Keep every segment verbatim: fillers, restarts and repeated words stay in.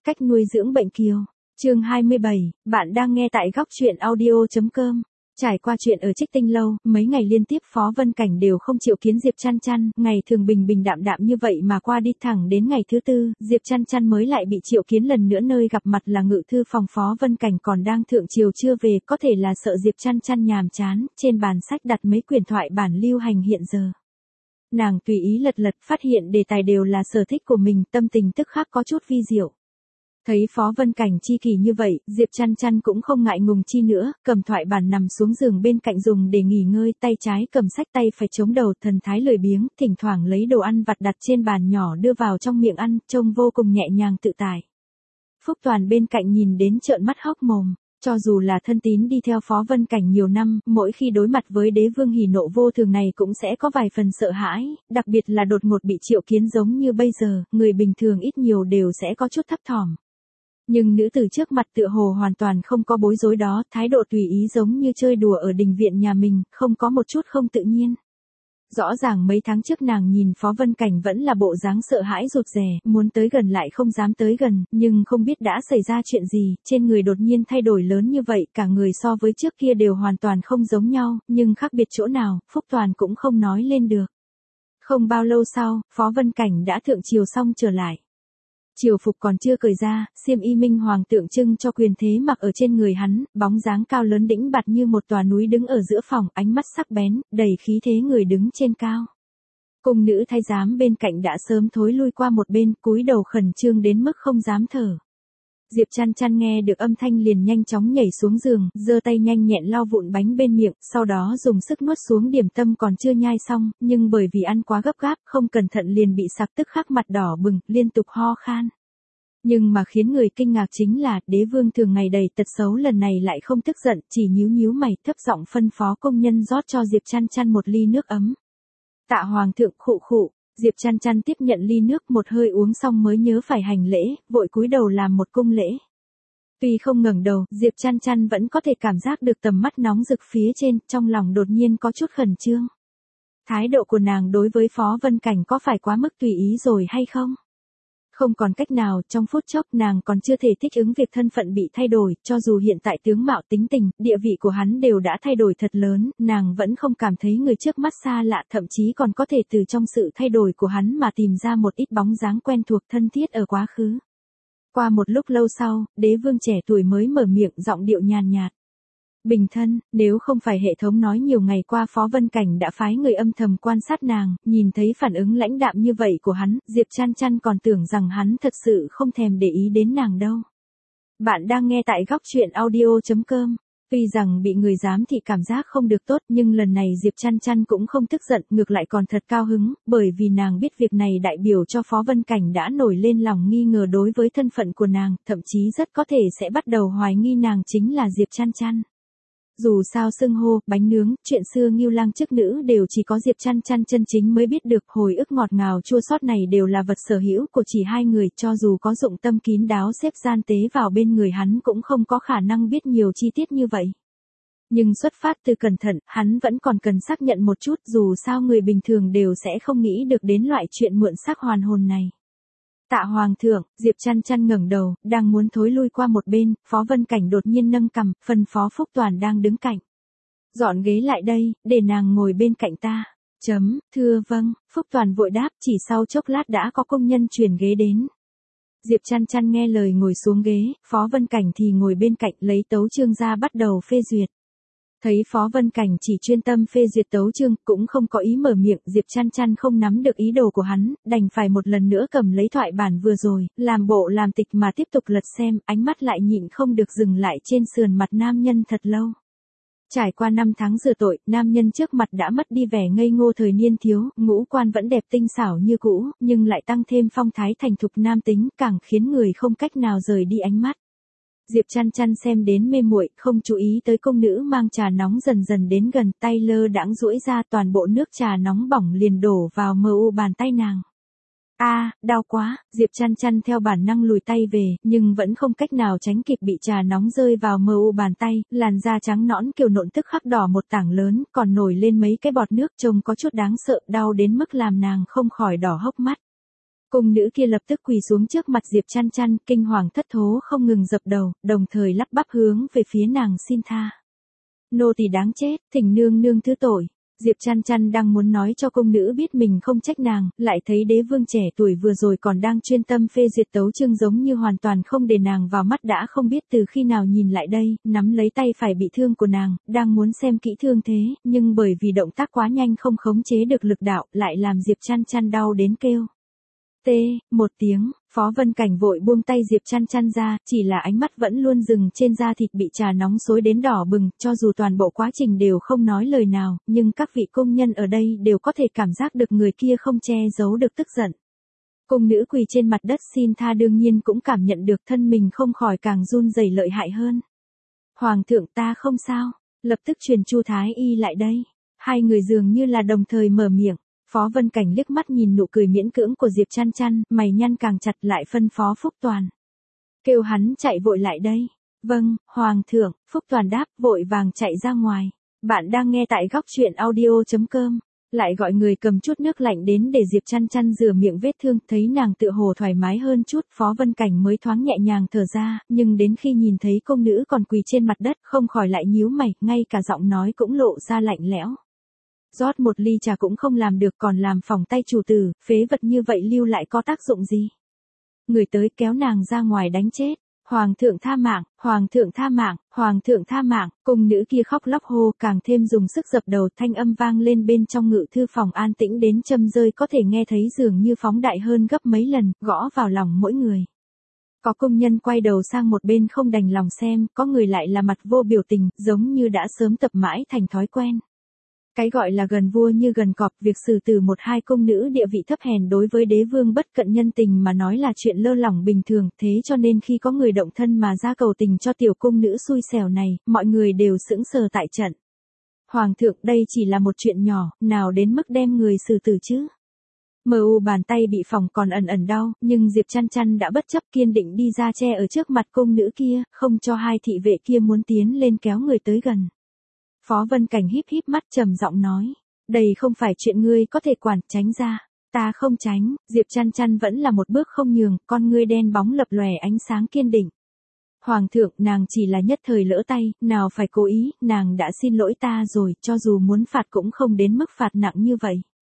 Cách nuôi dưỡng bệnh kiều. Chương hai mươi bảy, bạn đang nghe tại góc truyện audio chấm com. Trải qua chuyện ở Trích Tinh lâu, mấy ngày liên tiếp Phó Vân Cảnh đều không chịu kiến Diệp Chăn Chăn, ngày thường bình bình đạm đạm như vậy mà qua đi thẳng đến ngày thứ tư, Diệp Chăn Chăn mới lại bị triệu kiến lần nữa, nơi gặp mặt là ngự thư phòng. Phó Vân Cảnh còn đang thượng triều chưa về, có thể là sợ Diệp Chăn Chăn nhàm chán, trên bàn sách đặt mấy quyển thoại bản lưu hành hiện giờ. Nàng tùy ý lật lật, phát hiện đề tài đều là sở thích của mình, tâm tình tức khắc có chút vi diệu. Thấy Phó Vân Cảnh chi kỷ như vậy, Diệp Chăn Chăn cũng không ngại ngùng chi nữa, cầm thoại bản nằm xuống giường bên cạnh dùng để nghỉ ngơi, tay trái cầm sách, tay phải chống đầu, thần thái lười biếng, thỉnh thoảng lấy đồ ăn vặt đặt trên bàn nhỏ đưa vào trong miệng ăn, trông vô cùng nhẹ nhàng tự tại. Phúc Toàn bên cạnh nhìn đến trợn mắt hốc mồm. Cho dù là thân tín đi theo Phó Vân Cảnh nhiều năm, mỗi khi đối mặt với đế vương hỉ nộ vô thường này cũng sẽ có vài phần sợ hãi, đặc biệt là đột ngột bị triệu kiến giống như bây giờ, người bình thường ít nhiều đều sẽ có chút thấp thỏm. Nhưng nữ tử trước mặt tựa hồ hoàn toàn không có bối rối đó, thái độ tùy ý giống như chơi đùa ở đình viện nhà mình, không có một chút không tự nhiên. Rõ ràng mấy tháng trước nàng nhìn Phó Vân Cảnh vẫn là bộ dáng sợ hãi rụt rè, muốn tới gần lại không dám tới gần, nhưng không biết đã xảy ra chuyện gì, trên người đột nhiên thay đổi lớn như vậy, cả người so với trước kia đều hoàn toàn không giống nhau, nhưng khác biệt chỗ nào, Phúc Toàn cũng không nói lên được. Không bao lâu sau, Phó Vân Cảnh đã thượng triều xong trở lại. Triều phục còn chưa cởi ra, xiêm y minh hoàng tượng trưng cho quyền thế mặc ở trên người hắn, bóng dáng cao lớn đĩnh bạt như một tòa núi đứng ở giữa phòng, ánh mắt sắc bén, đầy khí thế người đứng trên cao. Cung nữ thái giám bên cạnh đã sớm thối lui qua một bên, cúi đầu khẩn trương đến mức không dám thở. Diệp Chăn Chăn nghe được âm thanh liền nhanh chóng nhảy xuống giường, giơ tay nhanh nhẹn lau vụn bánh bên miệng, sau đó dùng sức nuốt xuống điểm tâm còn chưa nhai xong, nhưng bởi vì ăn quá gấp gáp, không cẩn thận liền bị sặc, tức khắc mặt đỏ bừng, liên tục ho khan. Nhưng mà khiến người kinh ngạc chính là, đế vương thường ngày đầy tật xấu lần này lại không tức giận, chỉ nhíu nhíu mày, thấp giọng phân phó công nhân rót cho Diệp Chăn Chăn một ly nước ấm. Tạ hoàng thượng. Khụ khụ. Diệp Chăn Chăn tiếp nhận ly nước, một hơi uống xong mới nhớ phải hành lễ, vội cúi đầu làm một cung lễ. Tuy không ngẩng đầu, Diệp Chăn Chăn vẫn có thể cảm giác được tầm mắt nóng rực phía trên, trong lòng đột nhiên có chút khẩn trương. Thái độ của nàng đối với Phó Vân Cảnh có phải quá mức tùy ý rồi hay không? Không còn cách nào, trong phút chốc nàng còn chưa thể thích ứng việc thân phận bị thay đổi, cho dù hiện tại tướng mạo tính tình, địa vị của hắn đều đã thay đổi thật lớn, nàng vẫn không cảm thấy người trước mắt xa lạ, thậm chí còn có thể từ trong sự thay đổi của hắn mà tìm ra một ít bóng dáng quen thuộc thân thiết ở quá khứ. Qua một lúc lâu sau, đế vương trẻ tuổi mới mở miệng, giọng điệu nhàn nhạt. Bình thân, nếu không phải hệ thống nói nhiều ngày qua Phó Vân Cảnh đã phái người âm thầm quan sát nàng, nhìn thấy phản ứng lãnh đạm như vậy của hắn, Diệp Chăn Chăn còn tưởng rằng hắn thật sự không thèm để ý đến nàng đâu. Bạn đang nghe tại góc truyện audio chấm com. Tuy rằng bị người giám thị cảm giác không được tốt, nhưng lần này Diệp Chăn Chăn cũng không tức giận, ngược lại còn thật cao hứng, bởi vì nàng biết việc này đại biểu cho Phó Vân Cảnh đã nổi lên lòng nghi ngờ đối với thân phận của nàng, thậm chí rất có thể sẽ bắt đầu hoài nghi nàng chính là Diệp Chăn Chăn. Dù sao xưng hô, bánh nướng, chuyện xưa Ngưu Lang chức nữ đều chỉ có Diệp Chăn Chăn chân chính mới biết được, hồi ức ngọt ngào chua xót này đều là vật sở hữu của chỉ hai người, cho dù có dụng tâm kín đáo xếp gian tế vào bên người hắn cũng không có khả năng biết nhiều chi tiết như vậy. Nhưng xuất phát từ cẩn thận, hắn vẫn còn cần xác nhận một chút, dù sao người bình thường đều sẽ không nghĩ được đến loại chuyện mượn xác hoàn hồn này. Tạ hoàng thượng. Diệp Chăn Chăn ngẩng đầu, đang muốn thối lui qua một bên, Phó Vân Cảnh đột nhiên nâng cằm, phân phó Phúc Toàn đang đứng cạnh. Dọn ghế lại đây, để nàng ngồi bên cạnh ta. Chấm, thưa vâng. Phúc Toàn vội đáp, chỉ sau chốc lát đã có công nhân chuyển ghế đến. Diệp Chăn Chăn nghe lời ngồi xuống ghế, Phó Vân Cảnh thì ngồi bên cạnh lấy tấu chương ra bắt đầu phê duyệt. Thấy Phó Vân Cảnh chỉ chuyên tâm phê duyệt tấu chương, cũng không có ý mở miệng, Diệp Chăn Chăn không nắm được ý đồ của hắn, đành phải một lần nữa cầm lấy thoại bản vừa rồi, làm bộ làm tịch mà tiếp tục lật xem, ánh mắt lại nhịn không được dừng lại trên sườn mặt nam nhân thật lâu. Trải qua năm tháng rửa tội, nam nhân trước mặt đã mất đi vẻ ngây ngô thời niên thiếu, ngũ quan vẫn đẹp tinh xảo như cũ, nhưng lại tăng thêm phong thái thành thục nam tính, càng khiến người không cách nào rời đi ánh mắt. Diệp Chăn Chăn xem đến mê muội, không chú ý tới công nữ mang trà nóng dần dần đến gần, tay lơ đãng duỗi ra, toàn bộ nước trà nóng bỏng liền đổ vào mờ u bàn tay nàng. A, à, đau quá. Diệp Chăn Chăn theo bản năng lùi tay về, nhưng vẫn không cách nào tránh kịp bị trà nóng rơi vào mờ u bàn tay, làn da trắng nõn kiều nộn tức khắc đỏ một tảng lớn, còn nổi lên mấy cái bọt nước, trông có chút đáng sợ, đau đến mức làm nàng không khỏi đỏ hốc mắt. Cung nữ kia lập tức quỳ xuống trước mặt Diệp Chăn Chăn, kinh hoàng thất thố không ngừng dập đầu, đồng thời lắp bắp hướng về phía nàng xin tha. Nô tỳ đáng chết, thỉnh nương nương thứ tội. Diệp Chăn Chăn đang muốn nói cho cung nữ biết mình không trách nàng, lại thấy đế vương trẻ tuổi vừa rồi còn đang chuyên tâm phê duyệt tấu chương giống như hoàn toàn không để nàng vào mắt, đã không biết từ khi nào nhìn lại đây, nắm lấy tay phải bị thương của nàng, đang muốn xem kỹ thương thế, nhưng bởi vì động tác quá nhanh không khống chế được lực đạo, lại làm Diệp Chăn Chăn đau đến kêu. Tê, một tiếng, Phó Vân Cảnh vội buông tay Diệp Chăn Chăn ra, chỉ là ánh mắt vẫn luôn dừng trên da thịt bị trà nóng xối đến đỏ bừng, cho dù toàn bộ quá trình đều không nói lời nào, nhưng các vị công nhân ở đây đều có thể cảm giác được người kia không che giấu được tức giận. Cung nữ quỳ trên mặt đất xin tha đương nhiên cũng cảm nhận được thân mình không khỏi càng run rẩy lợi hại hơn. Hoàng thượng ta không sao, lập tức truyền Chu Thái Y lại đây. Hai người dường như là đồng thời mở miệng. Phó Vân Cảnh liếc mắt nhìn nụ cười miễn cưỡng của Diệp Chăn Chăn, mày nhăn càng chặt lại phân phó Phúc Toàn. Kêu hắn chạy vội lại đây. Vâng, Hoàng thượng, Phúc Toàn đáp vội vàng chạy ra ngoài. Bạn đang nghe tại góc truyện audio chấm com. Lại gọi người cầm chút nước lạnh đến để Diệp Chăn Chăn rửa miệng vết thương, thấy nàng tựa hồ thoải mái hơn chút, Phó Vân Cảnh mới thoáng nhẹ nhàng thở ra, nhưng đến khi nhìn thấy công nữ còn quỳ trên mặt đất không khỏi lại nhíu mày, ngay cả giọng nói cũng lộ ra lạnh lẽo. Rót một ly trà cũng không làm được còn làm phỏng tay chủ tử, phế vật như vậy lưu lại có tác dụng gì? Người tới kéo nàng ra ngoài đánh chết. Hoàng thượng tha mạng, hoàng thượng tha mạng, hoàng thượng tha mạng, cung nữ kia khóc lóc hô, càng thêm dùng sức dập đầu, thanh âm vang lên bên trong ngự thư phòng an tĩnh đến châm rơi có thể nghe thấy dường như phóng đại hơn gấp mấy lần, gõ vào lòng mỗi người. Có công nhân quay đầu sang một bên không đành lòng xem, có người lại là mặt vô biểu tình, giống như đã sớm tập mãi thành thói quen. Cái gọi là gần vua như gần cọp, việc xử tử một hai công nữ địa vị thấp hèn đối với đế vương bất cận nhân tình mà nói là chuyện lơ lỏng bình thường, thế cho nên khi có người động thân mà ra cầu tình cho tiểu cung nữ xui xẻo này, mọi người đều sững sờ tại trận. Hoàng thượng, đây chỉ là một chuyện nhỏ, nào đến mức đem người xử tử chứ? Mờ u bàn tay bị phỏng còn ẩn ẩn đau, nhưng Diệp Chăn Chăn đã bất chấp kiên định đi ra che ở trước mặt cung nữ kia, không cho hai thị vệ kia muốn tiến lên kéo người tới gần. Phó Vân Cảnh híp híp mắt trầm giọng nói, đây không phải chuyện ngươi có thể quản, tránh ra. Ta không tránh, Diệp Chăn Chăn vẫn là một bước không nhường, con ngươi đen bóng lập lòe ánh sáng kiên định. Hoàng thượng, nàng chỉ là nhất thời lỡ tay, nào phải cố ý, nàng đã xin lỗi ta rồi, cho dù muốn phạt cũng không đến mức phạt nặng như vậy.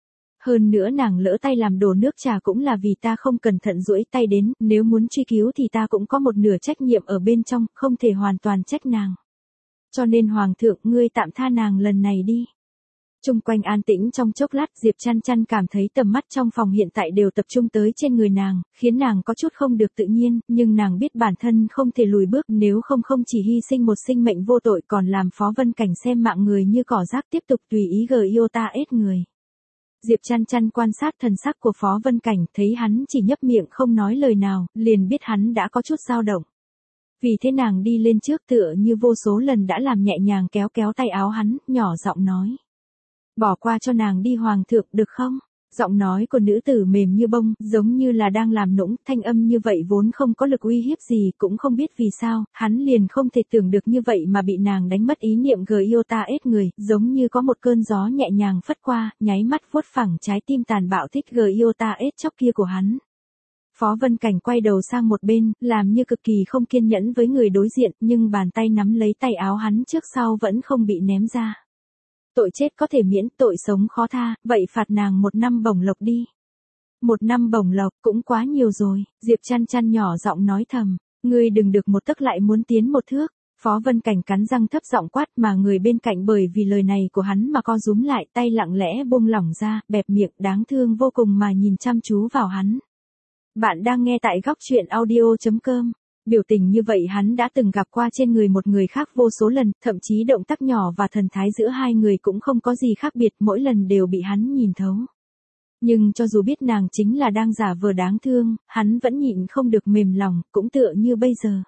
Hơn nữa nàng lỡ tay làm đổ nước trà cũng là vì ta không cẩn thận duỗi tay đến, nếu muốn truy cứu thì ta cũng có một nửa trách nhiệm ở bên trong, không thể hoàn toàn trách nàng. Cho nên hoàng thượng, ngươi tạm tha nàng lần này đi. Trung quanh an tĩnh trong chốc lát, Diệp Chăn Chăn cảm thấy tầm mắt trong phòng hiện tại đều tập trung tới trên người nàng, khiến nàng có chút không được tự nhiên, nhưng nàng biết bản thân không thể lùi bước, nếu không không chỉ hy sinh một sinh mệnh vô tội còn làm Phó Vân Cảnh xem mạng người như cỏ rác tiếp tục tùy ý gờ yêu ta ết người. Diệp Chăn Chăn quan sát thần sắc của Phó Vân Cảnh, thấy hắn chỉ nhấp miệng không nói lời nào, liền biết hắn đã có chút dao động. Vì thế nàng đi lên trước tựa như vô số lần đã làm nhẹ nhàng kéo kéo tay áo hắn, nhỏ giọng nói. Bỏ qua cho nàng đi hoàng thượng được không? Giọng nói của nữ tử mềm như bông, giống như là đang làm nũng, thanh âm như vậy vốn không có lực uy hiếp gì, cũng không biết vì sao, hắn liền không thể tưởng được như vậy mà bị nàng đánh mất ý niệm gờ yêu ta ết người, giống như có một cơn gió nhẹ nhàng phất qua, nháy mắt vuốt phẳng trái tim tàn bạo thích gờ yêu ta ết chóc kia của hắn. Phó Vân Cảnh quay đầu sang một bên, làm như cực kỳ không kiên nhẫn với người đối diện, nhưng bàn tay nắm lấy tay áo hắn trước sau vẫn không bị ném ra. Tội chết có thể miễn, tội sống khó tha, vậy phạt nàng một năm bổng lộc đi. Một năm bổng lộc cũng quá nhiều rồi, Diệp Chăn Chăn nhỏ giọng nói thầm, ngươi đừng được một tấc lại muốn tiến một thước. Phó Vân Cảnh cắn răng thấp giọng quát mà người bên cạnh bởi vì lời này của hắn mà co rúm lại, tay lặng lẽ buông lỏng ra, bẹp miệng đáng thương vô cùng mà nhìn chăm chú vào hắn. Bạn đang nghe tại góc truyện audio chấm com. Biểu tình như vậy hắn đã từng gặp qua trên người một người khác vô số lần, thậm chí động tác nhỏ và thần thái giữa hai người cũng không có gì khác biệt, mỗi lần đều bị hắn nhìn thấu. Nhưng cho dù biết nàng chính là đang giả vờ đáng thương, hắn vẫn nhịn không được mềm lòng, cũng tựa như bây giờ.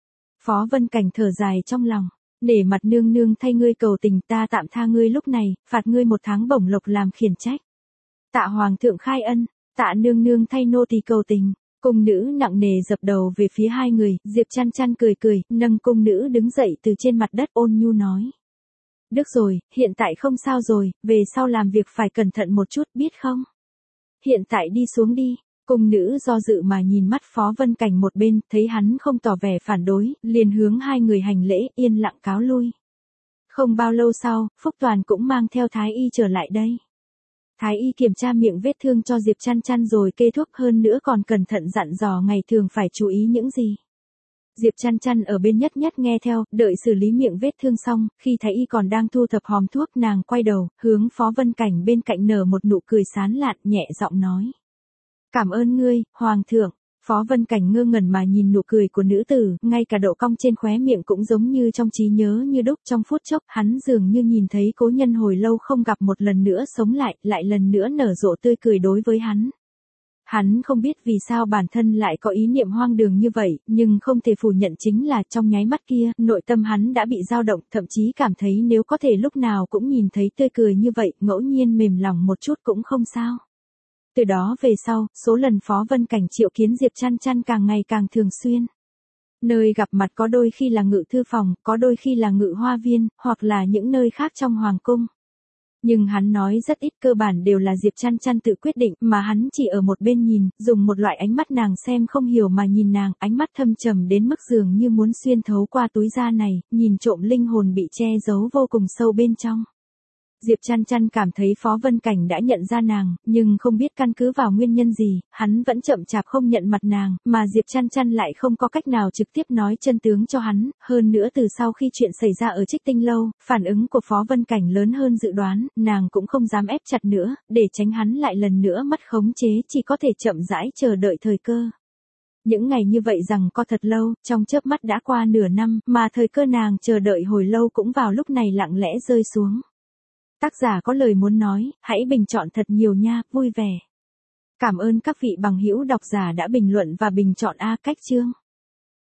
Phó Vân Cảnh thở dài trong lòng, để mặt nương nương thay ngươi cầu tình, ta tạm tha ngươi lúc này, phạt ngươi một tháng bổng lộc làm khiển trách. Tạ hoàng thượng khai ân, tạ nương nương thay nô tỳ cầu tình. Cung nữ nặng nề dập đầu về phía hai người, Diệp Chăn Chăn cười cười, nâng cung nữ đứng dậy từ trên mặt đất ôn nhu nói. Được rồi, hiện tại không sao rồi, về sau làm việc phải cẩn thận một chút, biết không? Hiện tại đi xuống đi. Cung nữ do dự mà nhìn mắt Phó Vân Cảnh một bên, thấy hắn không tỏ vẻ phản đối, liền hướng hai người hành lễ, yên lặng cáo lui. Không bao lâu sau, Phúc Toàn cũng mang theo Thái Y trở lại đây. Thái Y kiểm tra miệng vết thương cho Diệp Chăn Chăn rồi kê thuốc, hơn nữa còn cẩn thận dặn dò ngày thường phải chú ý những gì. Diệp Chăn Chăn ở bên nhất nhất nghe theo, đợi xử lý miệng vết thương xong, khi Thái Y còn đang thu thập hòm thuốc, nàng quay đầu, hướng Phó Vân Cảnh bên cạnh nở một nụ cười sán lạn, nhẹ giọng nói. Cảm ơn ngươi, Hoàng thượng. Phó Vân Cảnh ngơ ngẩn mà nhìn nụ cười của nữ tử, ngay cả độ cong trên khóe miệng cũng giống như trong trí nhớ như đúc. Trong phút chốc, hắn dường như nhìn thấy cố nhân hồi lâu không gặp một lần nữa sống lại, lại lần nữa nở rộ tươi cười đối với hắn. Hắn không biết vì sao bản thân lại có ý niệm hoang đường như vậy, nhưng không thể phủ nhận chính là trong nháy mắt kia, nội tâm hắn đã bị dao động, thậm chí cảm thấy nếu có thể lúc nào cũng nhìn thấy tươi cười như vậy, ngẫu nhiên mềm lòng một chút cũng không sao. Từ đó về sau, số lần Phó Vân Cảnh triệu kiến Diệp Chăn Chăn càng ngày càng thường xuyên. Nơi gặp mặt có đôi khi là ngự thư phòng, có đôi khi là ngự hoa viên, hoặc là những nơi khác trong hoàng cung. Nhưng hắn nói rất ít, cơ bản đều là Diệp Chăn Chăn tự quyết định, mà hắn chỉ ở một bên nhìn, dùng một loại ánh mắt nàng xem không hiểu mà nhìn nàng, ánh mắt thâm trầm đến mức dường như muốn xuyên thấu qua túi da này, nhìn trộm linh hồn bị che giấu vô cùng sâu bên trong. Diệp Chăn Chăn cảm thấy Phó Vân Cảnh đã nhận ra nàng, nhưng không biết căn cứ vào nguyên nhân gì, hắn vẫn chậm chạp không nhận mặt nàng, mà Diệp Chăn Chăn lại không có cách nào trực tiếp nói chân tướng cho hắn, hơn nữa từ sau khi chuyện xảy ra ở Trích Tinh Lâu, phản ứng của Phó Vân Cảnh lớn hơn dự đoán, nàng cũng không dám ép chặt nữa, để tránh hắn lại lần nữa mất khống chế, chỉ có thể chậm rãi chờ đợi thời cơ. Những ngày như vậy rằng có thật lâu, trong chớp mắt đã qua nửa năm, mà thời cơ nàng chờ đợi hồi lâu cũng vào lúc này lặng lẽ rơi xuống. Tác giả có lời muốn nói, hãy bình chọn thật nhiều nha, vui vẻ. Cảm ơn các vị bằng hữu độc giả đã bình luận và bình chọn A Cách chương.